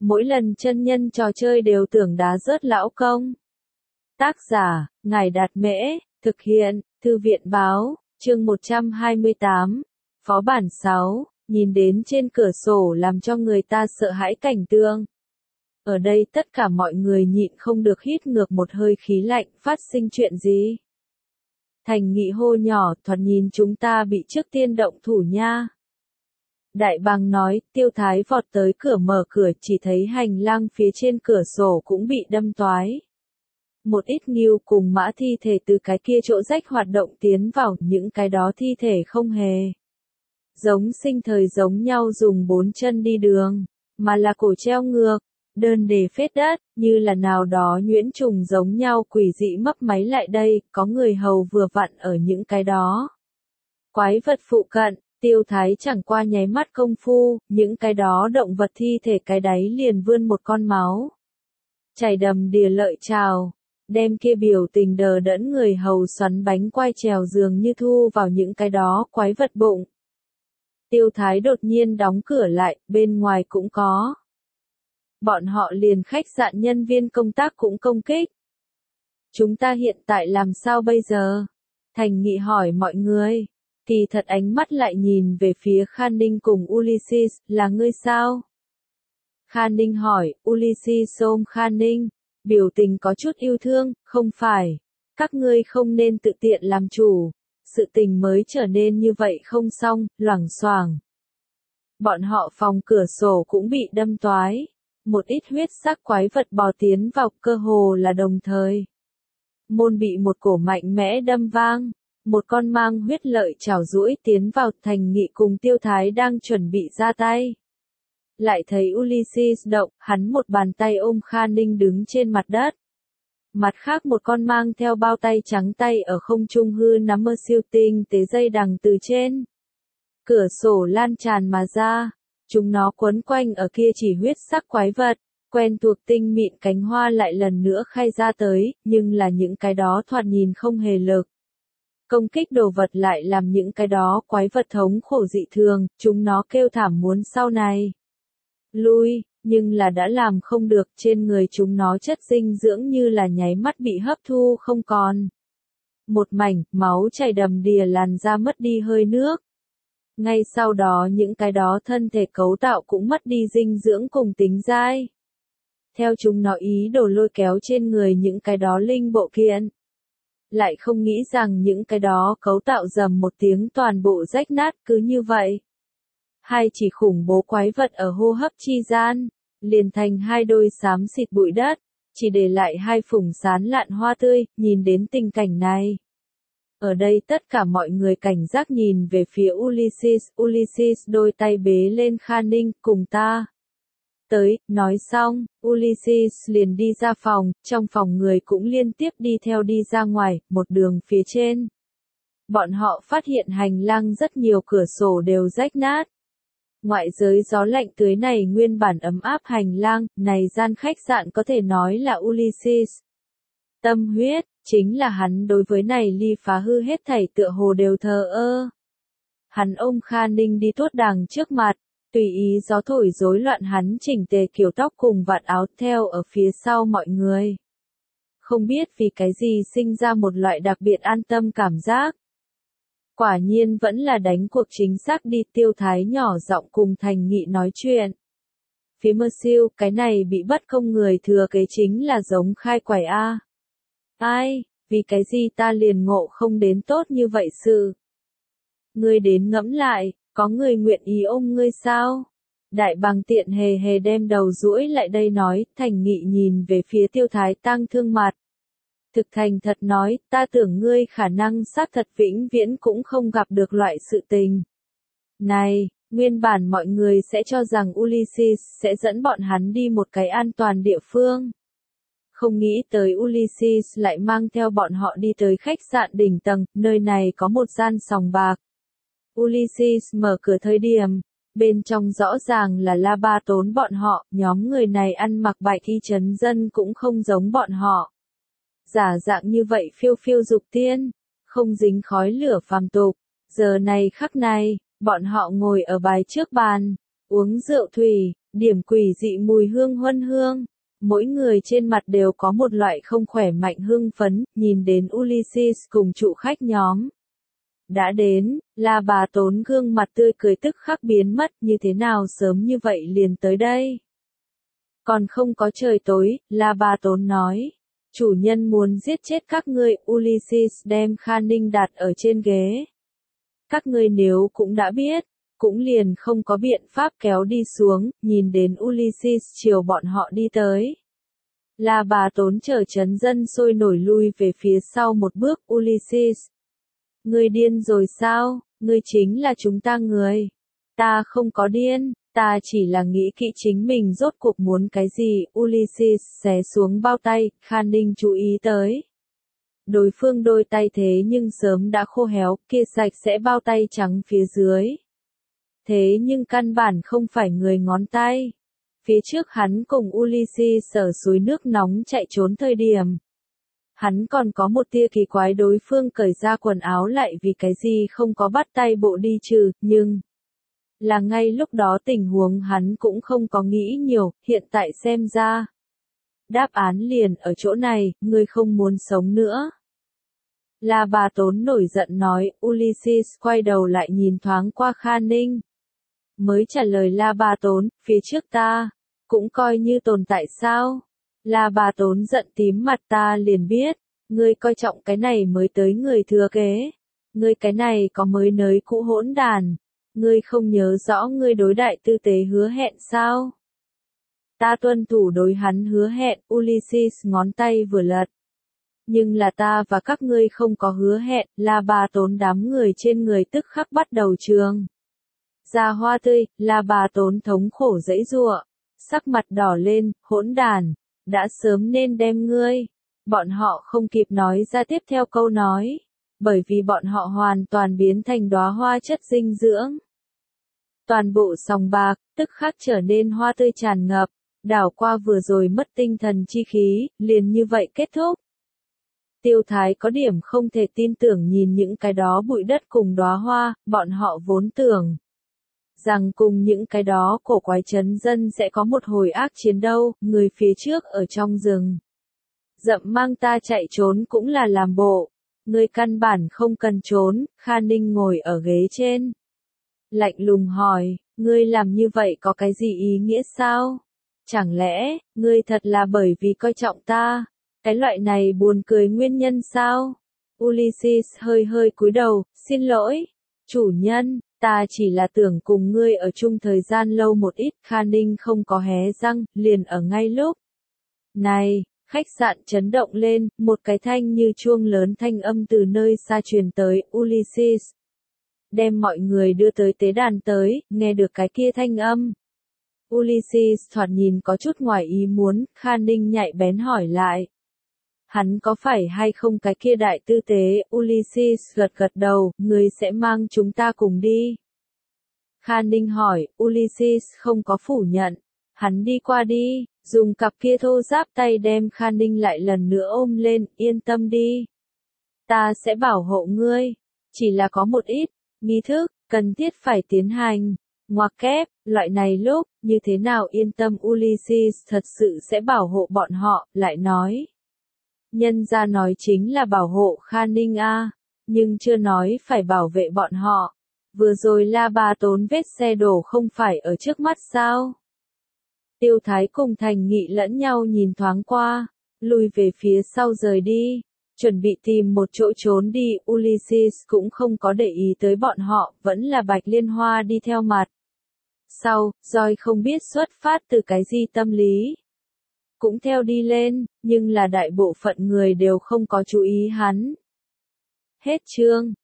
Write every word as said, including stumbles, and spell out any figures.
mỗi lần chân nhân trò chơi đều tưởng đá rớt lão công. Tác giả, Ngài Đạt Mễ, thực hiện, Thư viện Báo, chương một trăm hai mươi tám, Phó bản sáu, nhìn đến trên cửa sổ làm cho người ta sợ hãi cảnh tượng. Ở đây tất cả mọi người nhịn không được hít ngược một hơi khí lạnh, phát sinh chuyện gì? Thành Nghị hô nhỏ, thoạt nhìn chúng ta bị trước tiên động thủ nha. Đại bàng nói, Tiêu Thái vọt tới cửa mở cửa, chỉ thấy hành lang phía trên cửa sổ cũng bị đâm toái. Một ít nghiêu cùng mã thi thể từ cái kia chỗ rách hoạt động tiến vào, những cái đó thi thể không hề giống sinh thời giống nhau dùng bốn chân đi đường, mà là cổ treo ngược, đơn đề phết đất, như là nào đó nhuyễn trùng giống nhau quỷ dị mấp máy lại đây, có người hầu vừa vặn ở những cái đó. Quái vật phụ cận, Tiêu Thái chẳng qua nháy mắt công phu, những cái đó động vật thi thể cái đáy liền vươn một con máu. Chảy đầm đìa lợi trào, đem kia biểu tình đờ đẫn người hầu xoắn bánh quai trèo giường như thu vào những cái đó quái vật bụng. Tiêu Thái đột nhiên đóng cửa lại, bên ngoài cũng có. Bọn họ liền khách sạn nhân viên công tác cũng công kích. Chúng ta hiện tại làm sao bây giờ? Thành Nghị hỏi mọi người. Kỳ thật ánh mắt lại nhìn về phía Khan Ninh cùng Ulysses, là ngươi sao? Khan Ninh hỏi, Ulysses ôm Khan Ninh, biểu tình có chút yêu thương, không phải. Các ngươi không nên tự tiện làm chủ. Sự tình mới trở nên như vậy không xong, loảng xoảng. Bọn họ phòng cửa sổ cũng bị đâm toái. Một ít huyết sắc quái vật bò tiến vào, cơ hồ là đồng thời. Môn bị một cổ mạnh mẽ đâm vang. Một con mang huyết lợi chảo duỗi tiến vào, Thành Nghị cùng Tiêu Thái đang chuẩn bị ra tay. Lại thấy Ulysses động, hắn một bàn tay ôm Khan Ninh đứng trên mặt đất. Mặt khác một con mang theo bao tay trắng tay ở không trung hư nắm mơ siêu tinh tế dây đằng từ trên. Cửa sổ lan tràn mà ra, chúng nó quấn quanh ở kia chỉ huyết sắc quái vật, quen thuộc tinh mịn cánh hoa lại lần nữa khai ra tới, nhưng là những cái đó thoạt nhìn không hề lực. Công kích đồ vật lại làm những cái đó quái vật thống khổ dị thường, chúng nó kêu thảm muốn sau này lui, nhưng là đã làm không được, trên người chúng nó chất dinh dưỡng như là nháy mắt bị hấp thu không còn. Một mảnh, máu chảy đầm đìa, làn da mất đi hơi nước. Ngay sau đó những cái đó thân thể cấu tạo cũng mất đi dinh dưỡng cùng tính dai. Theo chúng nó ý đồ lôi kéo trên người những cái đó linh bộ kiện. Lại không nghĩ rằng những cái đó cấu tạo rầm một tiếng toàn bộ rách nát cứ như vậy. Hai chỉ khủng bố quái vật ở hô hấp chi gian, liền thành hai đôi xám xịt bụi đất, chỉ để lại hai phủng sán lạn hoa tươi, nhìn đến tình cảnh này. Ở đây tất cả mọi người cảnh giác nhìn về phía Ulysses, Ulysses đôi tay bế lên Khan Ninh, cùng ta. Tới, nói xong, Ulysses liền đi ra phòng, trong phòng người cũng liên tiếp đi theo đi ra ngoài, một đường phía trên. Bọn họ phát hiện hành lang rất nhiều cửa sổ đều rách nát. Ngoại giới gió lạnh tưới này nguyên bản ấm áp hành lang, này gian khách sạn có thể nói là Ulysses. Tâm huyết, chính là hắn đối với này ly phá hư hết thảy tựa hồ đều thờ ơ. Hắn ôm Khan Ninh đi tuốt đàng trước mặt, tùy ý gió thổi rối loạn hắn chỉnh tề kiểu tóc cùng vạt áo theo ở phía sau mọi người. Không biết vì cái gì sinh ra một loại đặc biệt an tâm cảm giác. Quả nhiên vẫn là đánh cuộc chính xác đi, Tiêu Thái nhỏ giọng cùng Thành Nghị nói chuyện. Phía mơ siêu, cái này bị bất công người thừa kế chính là giống khai quải A. Ai, vì cái gì ta liền ngộ không đến tốt như vậy sự. Ngươi đến ngẫm lại, có người nguyện ý ôm ngươi sao? Đại bàng tiện hề hề đem đầu duỗi lại đây nói, Thành Nghị nhìn về phía Tiêu Thái tang thương mặt. Thực thành thật nói, ta tưởng ngươi khả năng xác thật vĩnh viễn cũng không gặp được loại sự tình. Này, nguyên bản mọi người sẽ cho rằng Ulysses sẽ dẫn bọn hắn đi một cái an toàn địa phương. Không nghĩ tới Ulysses lại mang theo bọn họ đi tới khách sạn đỉnh tầng, nơi này có một gian sòng bạc. Ulysses mở cửa thời điểm, bên trong rõ ràng là La Ba Tốn bọn họ, nhóm người này ăn mặc bạch y trấn dân cũng không giống bọn họ. Giả dạng như vậy phiêu phiêu dục tiên, không dính khói lửa phàm tục. Giờ này khắc này, bọn họ ngồi ở bài trước bàn, uống rượu thủy, điểm quỷ dị mùi hương huân hương. Mỗi người trên mặt đều có một loại không khỏe mạnh hưng phấn, nhìn đến Ulysses cùng trụ khách nhóm. Đã đến, La Bà Tốn gương mặt tươi cười tức khắc biến mất, như thế nào sớm như vậy liền tới đây. Còn không có trời tối, La Bà Tốn nói. Chủ nhân muốn giết chết các ngươi, Ulysses đem Kha Ninh đặt ở trên ghế. Các ngươi nếu cũng đã biết, cũng liền không có biện pháp kéo đi xuống, nhìn đến Ulysses chiều bọn họ đi tới. La Bà Tốn chờ chấn dân sôi nổi lui về phía sau một bước, Ulysses. Ngươi điên rồi sao, ngươi chính là chúng ta người. Ta không có điên, ta chỉ là nghĩ kỹ chính mình rốt cuộc muốn cái gì, Ulysses xé xuống bao tay, Kha Ninh chú ý tới. Đối phương đôi tay thế nhưng sớm đã khô héo, kia sạch sẽ bao tay trắng phía dưới. Thế nhưng căn bản không phải người ngón tay. Phía trước hắn cùng Ulysses ở suối nước nóng chạy trốn thời điểm. Hắn còn có một tia kỳ quái đối phương cởi ra quần áo lại vì cái gì không có bắt tay bộ đi trừ, nhưng... Là ngay lúc đó tình huống hắn cũng không có nghĩ nhiều, hiện tại xem ra. Đáp án liền ở chỗ này, ngươi không muốn sống nữa. La Bà Tốn nổi giận nói, Ulysses quay đầu lại nhìn thoáng qua Kha Ninh. Mới trả lời La Bà Tốn, phía trước ta, cũng coi như tồn tại sao? La Bà Tốn giận tím mặt ta liền biết, ngươi coi trọng cái này mới tới người thừa kế. Ngươi cái này có mới nới cũ hỗn đàn. Ngươi không nhớ rõ ngươi đối đại tư tế hứa hẹn sao? Ta tuân thủ đối hắn hứa hẹn, Ulysses ngón tay vừa lật. Nhưng là ta và các ngươi không có hứa hẹn, La Bà Tốn đám người trên người tức khắc bắt đầu trường. Ra hoa tươi, La Bà Tốn thống khổ dãy giụa, sắc mặt đỏ lên, hỗn đàn, đã sớm nên đem ngươi. Bọn họ không kịp nói ra tiếp theo câu nói, bởi vì bọn họ hoàn toàn biến thành đóa hoa chất dinh dưỡng. Toàn bộ sòng bạc, tức khắc trở nên hoa tươi tràn ngập, đảo qua vừa rồi mất tinh thần chi khí, liền như vậy kết thúc. Tiêu Thái có điểm không thể tin tưởng nhìn những cái đó bụi đất cùng đóa hoa, bọn họ vốn tưởng rằng cùng những cái đó cổ quái chấn dân sẽ có một hồi ác chiến đâu, người phía trước ở trong rừng. Dậm mang ta chạy trốn cũng là làm bộ, người căn bản không cần trốn, Kha Ninh ngồi ở ghế trên. Lạnh lùng hỏi, ngươi làm như vậy có cái gì ý nghĩa sao? Chẳng lẽ, ngươi thật là bởi vì coi trọng ta? Cái loại này buồn cười nguyên nhân sao? Ulysses hơi hơi cúi đầu, xin lỗi. Chủ nhân, ta chỉ là tưởng cùng ngươi ở chung thời gian lâu một ít, Kha Ninh không có hé răng, liền ở ngay lúc. Này, khách sạn chấn động lên, một cái thanh như chuông lớn thanh âm từ nơi xa truyền tới, Ulysses. Đem mọi người đưa tới tế đàn tới, nghe được cái kia thanh âm. Ulysses thoạt nhìn có chút ngoài ý muốn, Kha Ninh nhạy bén hỏi lại. Hắn có phải hay không cái kia đại tư tế, Ulysses gật gật đầu, người sẽ mang chúng ta cùng đi. Kha Ninh hỏi, Ulysses không có phủ nhận. Hắn đi qua đi, dùng cặp kia thô ráp tay đem Kha Ninh lại lần nữa ôm lên, yên tâm đi. Ta sẽ bảo hộ ngươi, chỉ là có một ít nghi thức, cần thiết phải tiến hành. Ngoặc kép, loại này lúc, như thế nào yên tâm Ulysses thật sự sẽ bảo hộ bọn họ, lại nói. Nhân ra nói chính là bảo hộ Kha Ninh a, nhưng chưa nói phải bảo vệ bọn họ. Vừa rồi La Bà Tốn vết xe đổ không phải ở trước mắt sao? Tiêu Thái cùng Thành Nghị lẫn nhau nhìn thoáng qua, lùi về phía sau rời đi, chuẩn bị tìm một chỗ trốn đi, Ulysses cũng không có để ý tới bọn họ, vẫn là Bạch Liên Hoa đi theo mặt. Sau, Joy không biết xuất phát từ cái gì tâm lý. Cũng theo đi lên, nhưng là đại bộ phận người đều không có chú ý hắn. Hết chương.